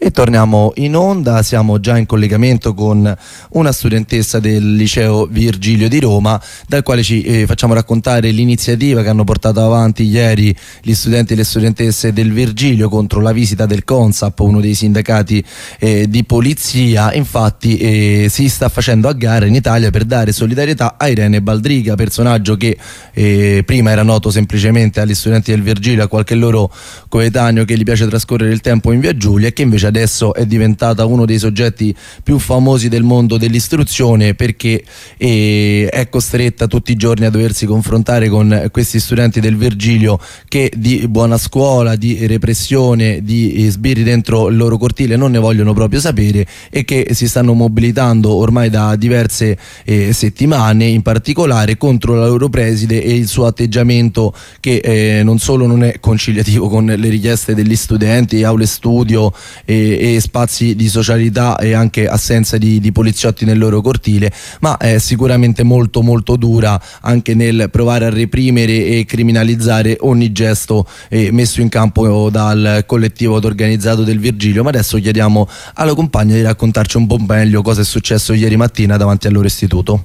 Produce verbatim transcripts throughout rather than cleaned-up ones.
E torniamo in onda, siamo già in collegamento con una studentessa del liceo Virgilio di Roma, dal quale ci eh, facciamo raccontare l'iniziativa che hanno portato avanti ieri gli studenti e le studentesse del Virgilio contro la visita del CONSAP, uno dei sindacati eh, di polizia. Infatti eh, si sta facendo a gara in Italia per dare solidarietà a Irene Baldriga, personaggio che eh, prima era noto semplicemente agli studenti del Virgilio, a qualche loro coetaneo che gli piace trascorrere il tempo in via Giulia, e che invece adesso è diventata uno dei soggetti più famosi del mondo dell'istruzione, perché eh, è costretta tutti i giorni a doversi confrontare con questi studenti del Virgilio che di buona scuola, di repressione, di sbirri dentro il loro cortile non ne vogliono proprio sapere, e che si stanno mobilitando ormai da diverse eh, settimane, in particolare contro la loro preside e il suo atteggiamento che eh, non solo non è conciliativo con le richieste degli studenti, aule studio e e spazi di socialità e anche assenza di, di poliziotti nel loro cortile, ma è sicuramente molto molto dura anche nel provare a reprimere e criminalizzare ogni gesto eh, messo in campo dal collettivo organizzato del Virgilio. Ma adesso chiediamo alla compagna di raccontarci un po' meglio cosa è successo ieri mattina davanti al loro istituto.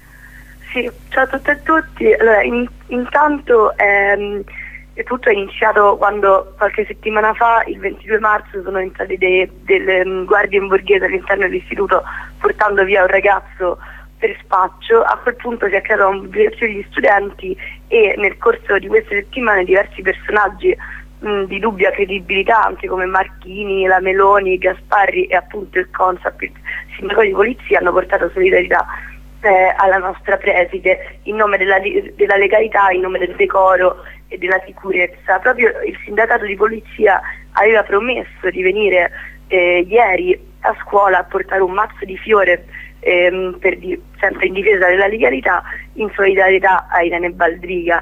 Sì, ciao a tutte e a tutti. Allora, in, intanto ehm... E tutto è iniziato quando qualche settimana fa, il ventidue marzo, sono entrate de, delle um, guardie in borghese all'interno dell'istituto portando via un ragazzo per spaccio. A quel punto si è creata una mobilitazione degli studenti e nel corso di queste settimane diversi personaggi mh, di dubbia credibilità, anche come Marchini, la Meloni, Gasparri e appunto il CONSAP, il sindaco di polizia, hanno portato solidarietà eh, alla nostra preside in nome della, della legalità, in nome del decoro e della sicurezza. Proprio il sindacato di polizia aveva promesso di venire eh, ieri a scuola a portare un mazzo di fiore ehm, per di, sempre in difesa della legalità, in solidarietà a Irene Baldriga.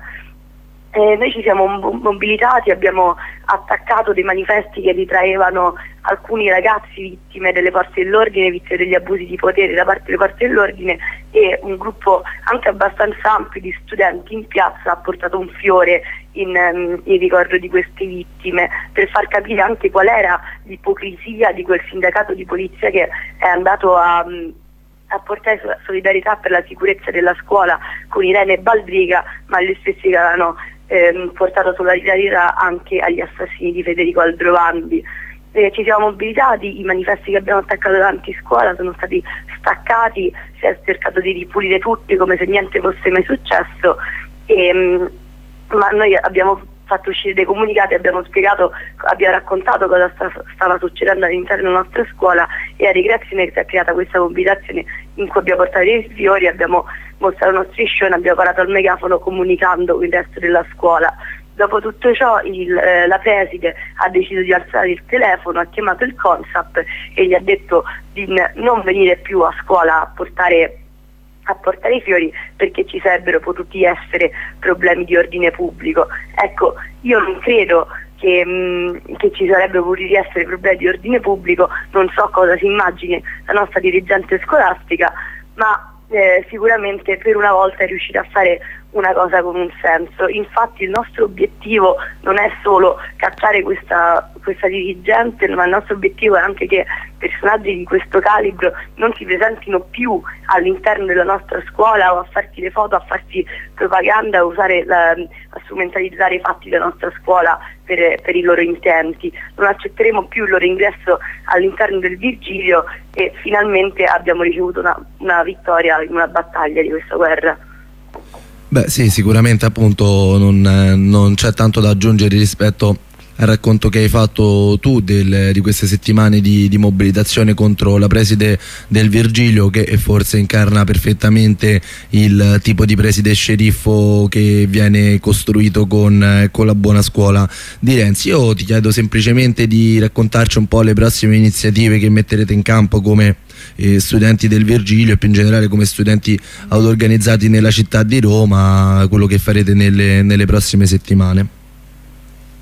Eh, noi ci siamo mobilitati, abbiamo attaccato dei manifesti che ritraevano alcuni ragazzi vittime delle forze dell'ordine, vittime degli abusi di potere da parte delle forze dell'ordine, e un gruppo anche abbastanza ampio di studenti in piazza ha portato un fiore in, um, in ricordo di queste vittime, per far capire anche qual era l'ipocrisia di quel sindacato di polizia che è andato a... Um, a portare solidarietà per la sicurezza della scuola con Irene Baldriga, ma gli stessi che avevano ehm, portato solidarietà anche agli assassini di Federico Aldrovandi. Eh, ci siamo mobilitati, i manifesti che abbiamo attaccato davanti a scuola sono stati staccati, si è cercato di ripulire tutti come se niente fosse mai successo, e, mh, ma noi abbiamo fatto uscire dei comunicati, abbiamo spiegato, abbiamo raccontato cosa sta, stava succedendo all'interno della nostra scuola, e a ricreazione si è creata questa mobilitazione in cui abbiamo portato dei fiori, abbiamo mostrato uno striscione, abbiamo parlato al megafono comunicando il resto della scuola. Dopo tutto ciò il, eh, la preside ha deciso di alzare il telefono, ha chiamato il CONSAP e gli ha detto di non venire più a scuola a portare a portare i fiori, perché ci sarebbero potuti essere problemi di ordine pubblico. Ecco, io non credo che, mh, che ci sarebbero potuti essere problemi di ordine pubblico, non so cosa si immagini la nostra dirigente scolastica, ma eh, sicuramente per una volta è riuscita a fare una cosa con un senso. Infatti il nostro obiettivo non è solo cacciare questa, questa dirigente, ma il nostro obiettivo è anche che personaggi di questo calibro non si presentino più all'interno della nostra scuola o a farsi le foto, a farsi propaganda, a usare la, a strumentalizzare i fatti della nostra scuola per, per i loro intenti. Non accetteremo più il loro ingresso all'interno del Virgilio, e finalmente abbiamo ricevuto una, una vittoria in una battaglia di questa guerra. Beh sì, sicuramente appunto non, non c'è tanto da aggiungere rispetto al racconto che hai fatto tu del, di queste settimane di, di mobilitazione contro la preside del Virgilio, che forse incarna perfettamente il tipo di preside sceriffo che viene costruito con, con la buona scuola di Renzi. Io ti chiedo semplicemente di raccontarci un po' le prossime iniziative che metterete in campo come eh, studenti del Virgilio, e più in generale come studenti auto-organizzati nella città di Roma, quello che farete nelle, nelle prossime settimane.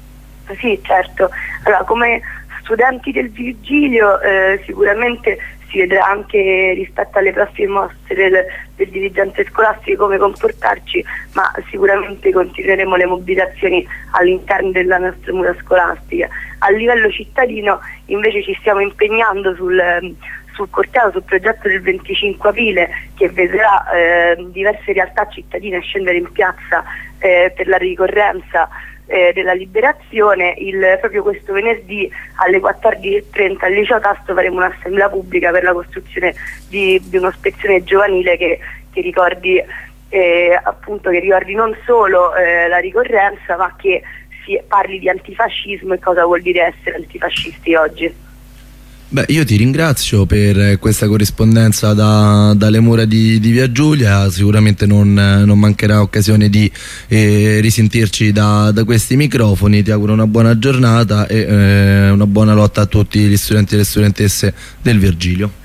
Sì, certo. Allora, come studenti del Virgilio eh, sicuramente si vedrà anche rispetto alle prossime mostre del, del dirigente scolastico come comportarci, ma sicuramente continueremo le mobilitazioni all'interno della nostra mura scolastica. A livello cittadino invece ci stiamo impegnando sul, sul corteo, sul progetto del venticinque aprile, che vedrà eh, diverse realtà cittadine scendere in piazza eh, per la ricorrenza eh, della liberazione. Il, proprio questo venerdì alle quattordici e trenta al liceo Tasto faremo un'assemblea pubblica per la costruzione di, di un'ospezione giovanile che, che ricordi eh, appunto che ricordi non solo eh, la ricorrenza, ma che si parli di antifascismo e cosa vuol dire essere antifascisti oggi. Beh, io ti ringrazio per questa corrispondenza da, dalle mura di, di Via Giulia. Sicuramente non, non mancherà occasione di eh, risentirci da, da questi microfoni. Ti auguro una buona giornata e eh, una buona lotta a tutti gli studenti e le studentesse del Virgilio.